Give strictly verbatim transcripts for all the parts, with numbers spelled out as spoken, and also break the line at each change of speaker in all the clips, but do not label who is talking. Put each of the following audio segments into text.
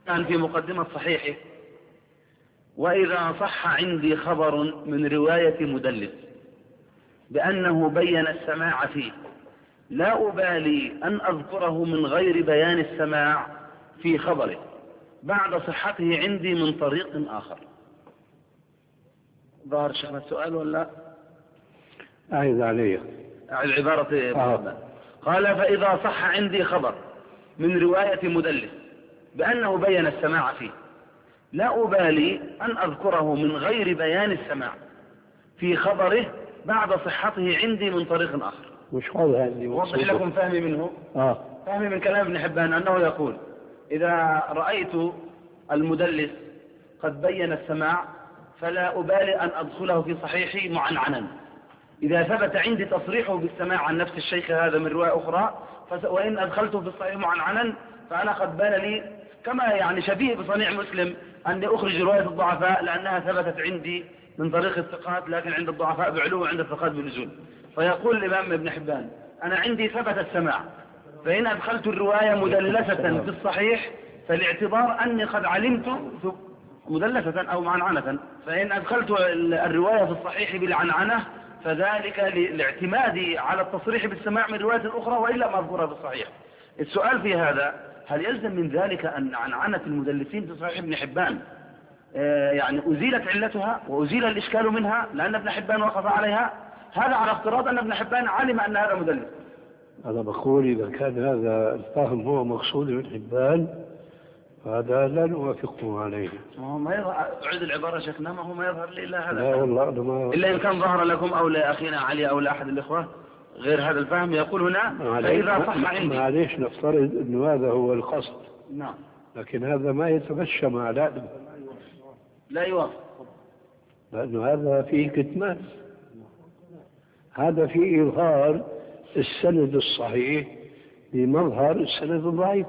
كان في مقدمة صحيحه: وإذا صح عندي خبر من رواية مدلس بأنه بين السماع فيه لا أبالي أن أذكره من غير بيان السماع في خبره بعد صحته عندي من طريق آخر. ظهر شرح السؤال ولا
أعيد عليه
العبارة؟
آه.
قال: فإذا صح عندي خبر من رواية مدلس بأنه بين السماع فيه لا أبالي أن أذكره من غير بيان السماع في خبره بعد صحته عندي من طريق آخر.
مش واضح عندي.
وضح لكم فهمي منه.
آه.
فهمي من كلام ابن حبان أنه يقول: إذا رأيت المدلس قد بين السماع فلا أبالي أن أدخله في صحيحي معنعنا. إذا ثبت عندي تصريحه بالسماع عن نفس الشيخ هذا من رواية أخرى وإن أدخلته في الصحيح معنعنا فأنا قد بان لي كما يعني شبيه بصنيع مسلم أني أخرج رواية الضعفاء لأنها ثبتت عندي من طريق الثقات، لكن عند الضعفاء بعلو وعند الثقات بنزول. فيقول الإمام ابن حبان: أنا عندي ثبت السماع، فإن أدخلت الرواية مدلسة في الصحيح فالاعتبار أني قد علمت مدلسة أو معنعنة، فإن أدخلت الرواية في الصحيح بالعنعنة فذلك لاعتمادي على التصريح بالسماع من رواية أخرى وإلا مذكورة في الصحيح. السؤال في هذا: هل يلزم من ذلك أن عنعنة المدلسين في صحيح ابن حبان آه يعني أزيلت علتها وأزيل الإشكال منها لأن ابن حبان وقف عليها؟ هذا على افتراض أن ابن حبان علم أن هذا مدلس.
أنا بقول إذا كان هذا الفهم هو مقصود ابن حبان هذا لا نوافقه عليه.
ما يظهر، أعيد العبارة شكلنا، ما هو ما يظهر لي إلا هذا.
لا والله أنا ما
إلا إن كان ظهر لكم أو لأخينا علي أو لأحد الإخوة غير هذا الفهم. يقول هنا: فإذا صح عندي.
معليش نفترض أنه هذا هو القصد.
نعم.
لكن هذا ما يتمشى مع لا
لا يوافق،
لأنه هذا فيه كتمان، هذا فيه إظهار السند الصحيح بمظهر السند الضعيف.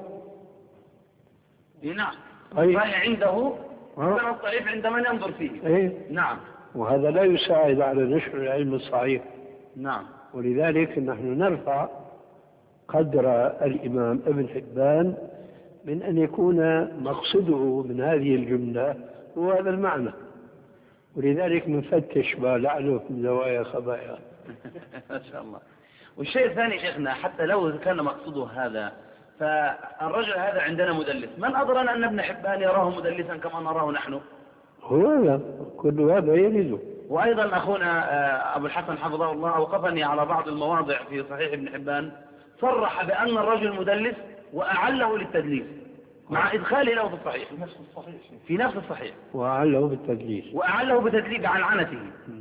نعم.
أي.
صحيح عنده السند الضعيف عند من ينظر فيه.
أي.
نعم.
وهذا لا يساعد على نشر العلم الصحيح.
نعم.
ولذلك نحن نرفع قدر الإمام ابن حبان من أن يكون مقصده من هذه الجملة هو هذا المعنى، ولذلك نفتش ما لعله من زوايا خبايا.
ما شاء الله. والشيء الثاني شيخنا، حتى لو كان مقصده هذا فالرجل هذا عندنا مدلس، من أدرى أن ابن حبان يراه مدلسا كما نراه نحن؟
هو هذا كل هذا يريده.
وأيضا أخونا أبو الحسن حفظه الله أوقفني على بعض المواضع في صحيح ابن حبان صرح بأن الرجل مدلس وأعله للتدليس مع إدخاله له في الصحيح في نفس الصحيح في نفس الصحيح
وأعله بالتدليس
وأعله بتدليس عن عنته،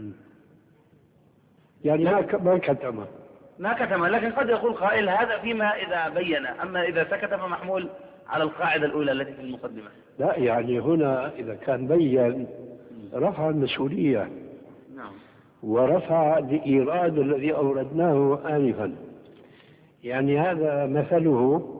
يعني ما ما كتم
ما كتم. لكن قد يقول قائل: هذا فيما إذا بين، أما إذا سكت فمحمول على القاعدة الأولى التي في المقدمة.
لا، يعني هنا إذا كان بين رفع المسؤولية.
نعم.
ورفع الإيراد الذي أوردناه آنفا. يعني هذا مثله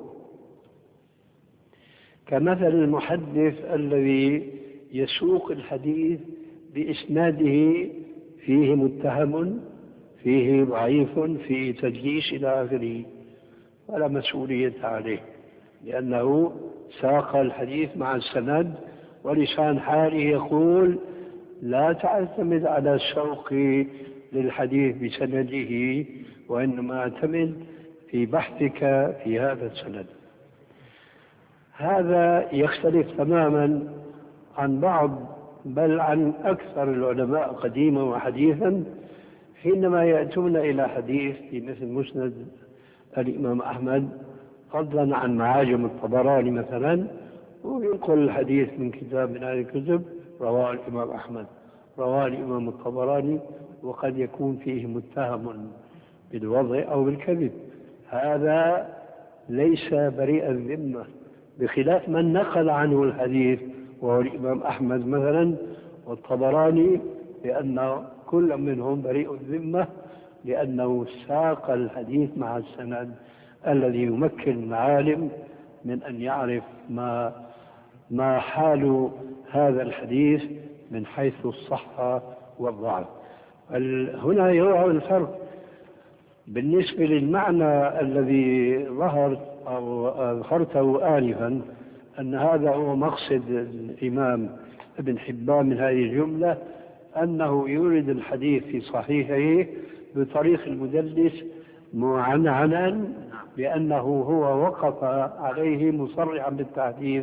كمثل المحدث الذي يسوق الحديث بإسناده فيه متهم، فيه ضعيف، فيه تدليس إلى آخره، ولا مسؤولية عليه لأنه ساق الحديث مع السند، ولسان حاله يقول: لا تعتمد على السوق للحديث بسنده، وإنما اعتمد في بحثك في هذا السند. هذا يختلف تماما عن بعض بل عن أكثر العلماء قديما وحديثا حينما يأتون إلى حديث في مثل مسند الإمام أحمد فضلا عن معاجم الطبراني مثلا، وينقل الحديث من كتاب من هذه الكتب رواه الإمام أحمد، رواه الإمام الطبراني، وقد يكون فيه متهم بالوضع أو بالكذب. هذا ليس بريء الذمة، بخلاف من نقل عنه الحديث وهو الإمام أحمد مثلا والطبراني، لأن كل منهم بريء الذمة لأنه ساق الحديث مع السند الذي يمكن العالم من أن يعرف ما ما حال هذا الحديث من حيث الصحة والضعف. هنا يظهر الفرق بالنسبة للمعنى الذي ظهر أو ذكرته آنفا أن هذا هو مقصد الإمام ابن حبان من هذه الجملة، أنه يورد الحديث في صحيحه بطريق المدلس معنعنا بأنه هو وقف عليه مصرحا بالتحديث.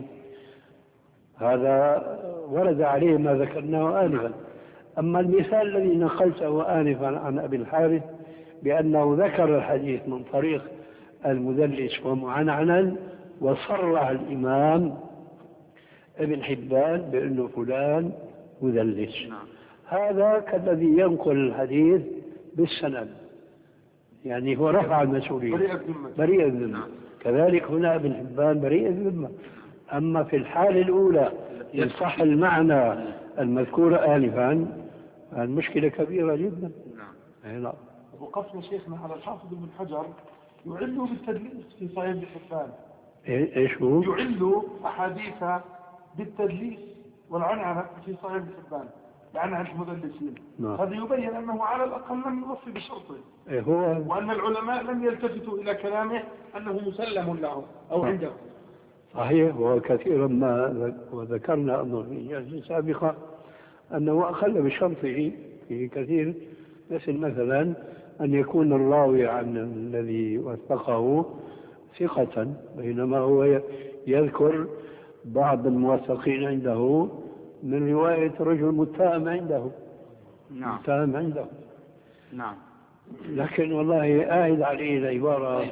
هذا ورد عليه ما ذكرناه آنفا. أما المثال الذي نقلته آنفا عن أبي الحارث بأنه ذكر الحديث من طريق المدلس ومعنعنا وصرح الإمام ابن حبان بأنه فلان مدلس، هذا كالذي ينقل الحديث بالسند، يعني هو رفع المسؤولية بريء الذمة. كذلك هنا ابن حبان بريء الذمة. أما في الحالة الأولى إن صح المعنى المذكور آنفا المشكلة كبيرة جدا.
نعم. وقفنا شيخنا على الحافظ ابن حجر يعل بالتدليس في صحيح ابن حبان.
ايش هو؟
يعل أحاديث بالتدليس والعنعنة في صحيح ابن حبان لعنعنة المدلسين.
نعم.
هذا يبين أنه على الأقل لم يوفي بشرطه.
إيه هو؟
وأن العلماء لم يلتفتوا إلى كلامه أنه مسلم له أو
نعم.
عنده.
صحيح. وكثيرا ما وذكرنا أنه في جلسة سابقة أنه أخل بشرطه في كثير، مثل مثلا أن يكون الراوي عن الذي وثقه ثقة، بينما هو يذكر بعض الموثقين عنده من رواية رجل متهم عنده.
نعم.
متهم عنده.
نعم.
لكن والله آهد عليه العبارة.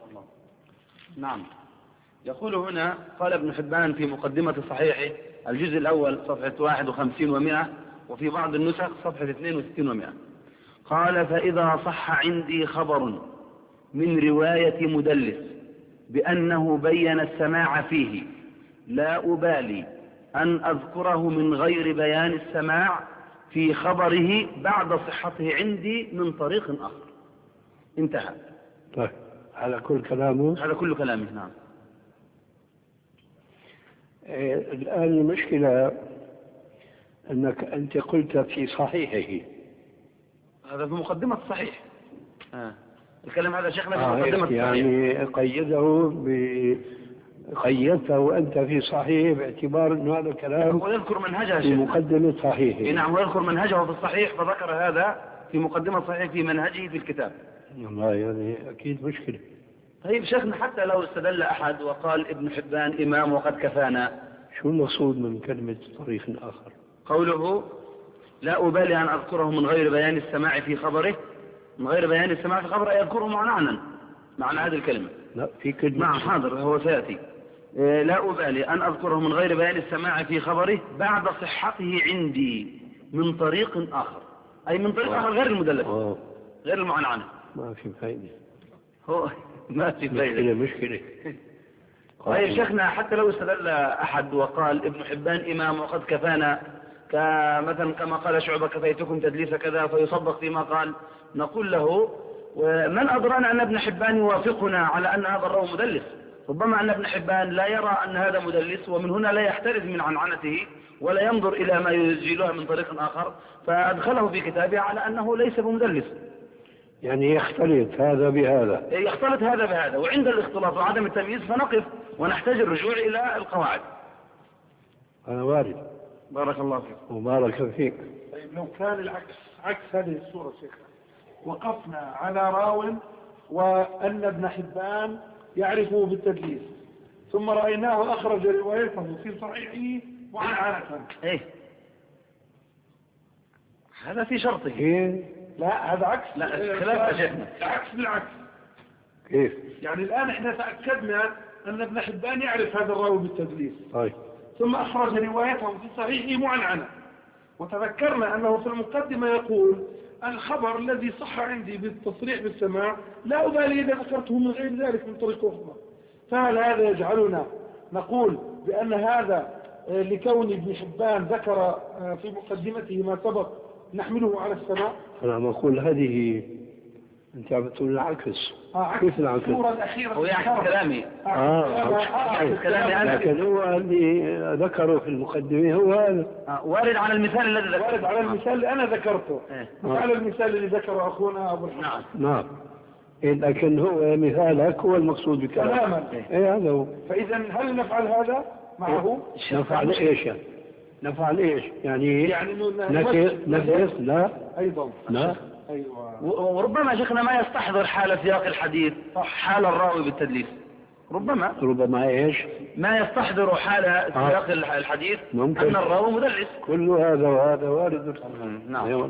نعم. يقول هنا قال ابن حبان في مقدمة صحيحه الجزء الأول صفحة واحد وخمسين ومئة، وفي بعض النسخ صفحة اثنين وستين ومئة، قال: فإذا صح عندي خبر من رواية مدلس بأنه بين السماع فيه لا أبالي أن أذكره من غير بيان السماع في خبره بعد صحته عندي من طريق آخر. انتهى.
طيب هذا كل كلامه؟
هذا كل كلامه. نعم.
إيه الآن المشكلة أنك أنت قلت في صحيحه،
هذا في مقدمة الصحيح. آه. الكلام هذا شيخنا في
آه
مقدمة الصحيح.
يعني قيده ب قيدته أنت في صحيح باعتبار أن هذا الكلام
ويذكر منهجه
في مقدمة صحيحه.
نعم. ويذكر منهجه في الصحيح، فذكر هذا في مقدمة الصحيح في منهجه في الكتاب.
والله يعني أكيد مشكلة.
طيب شيخنا، حتى لو استدل أحد وقال ابن حبان إمام وقد كفانا،
شو المقصود من كلمة طريق آخر؟
قوله لا أبالي أن أذكره من غير بيان السماع في خبره، من غير بيان السماع في خبره يذكره معنى معنى هذه الكلمة.
لا في كلمة.
نعم حاضر، هو سيأتي. لا أبالي أن أذكره من غير بيان السماع في خبره بعد صحته عندي من طريق آخر، أي من طريق آخر غير المدلس، غير المعنعنة.
ما في فائدة.
هو ما في فائدة.
مشكلة مشكلة.
طيب شيخنا، حتى لو استدل أحد وقال ابن حبان إمام وقد كفانا، كمثلا كما قال شعبة كفيتكم تدليس كذا، فيصدق فيما قال، نقول له: ومن أدرانا أن ابن حبان يوافقنا على أن هذا الراوي مدلس؟ ربما أن ابن حبان لا يرى أن هذا مدلس، ومن هنا لا يحترز من عنعنته ولا ينظر إلى ما يزيلها من طريق آخر، فأدخله في كتابه على أنه ليس بمدلس.
يعني يختلط هذا بهذا.
يختلط هذا بهذا، وعند الاختلاط وعدم التمييز فنقف ونحتاج الرجوع إلى القواعد.
أنا وارد.
بارك الله فيك.
وبارك فيك.
طيب لو كان العكس، عكس هذه الصورة شيخنا، وقفنا على راو وأن ابن حبان يعرفه بالتدليس، ثم رأيناه أخرج روايته في صحيحه معنعنة.
إيه هذا في شرطه.
إيه؟
لا هذا عكس.
لا خلاف شيخنا.
عكس بالعكس.
كيف؟
يعني الآن احنا تأكدنا أن ابن حبان يعرف هذا الراوي بالتدليس.
طيب.
ثم أخرج روايته في صحيحه معنعنة، وتذكرنا أنه في المقدمة يقول: الخبر الذي صح عندي بالتصريح بالسماع لا أبالي إذا ذكرته من غير ذلك من طريق أخرى. فهل هذا يجعلنا نقول بأن هذا لكون ابن حبان ذكر في مقدمته ما سبق نحمله على السماع؟
أنا بقول هذه أنت عم تقول العكس.
آه
كيف العكس؟
الصورة الأخيرة
هو يعكس كلامي.
آه
يعكس كلامي أنا.
لكن هو اللي ذكره في المقدمة هو هذا.
آه وارد على المثال الذي ذكرته.
وارد على المثال اللي أنا ذكرته. مش على المثال اللي ذكره أخونا أبو الحسن.
نعم.
نعم. لكن هو مثالك هو المقصود بكلامك.
تماما.
إيه هذا هو.
فإذا هل نفعل هذا؟ معه
نفعل ايش يعني؟ نفعل ايش يعني؟
يعني
ندرس لا
أيضا
لا.
أيوة.
وربما شيخنا ما يستحضر حال سياق الحديث حال الراوي بالتدليس، ربما
ربما ايش؟
ما يستحضر حال سياق الحديث
ممكن.
أن الراوي مدلس.
كل هذا وهذا وارد.
نعم.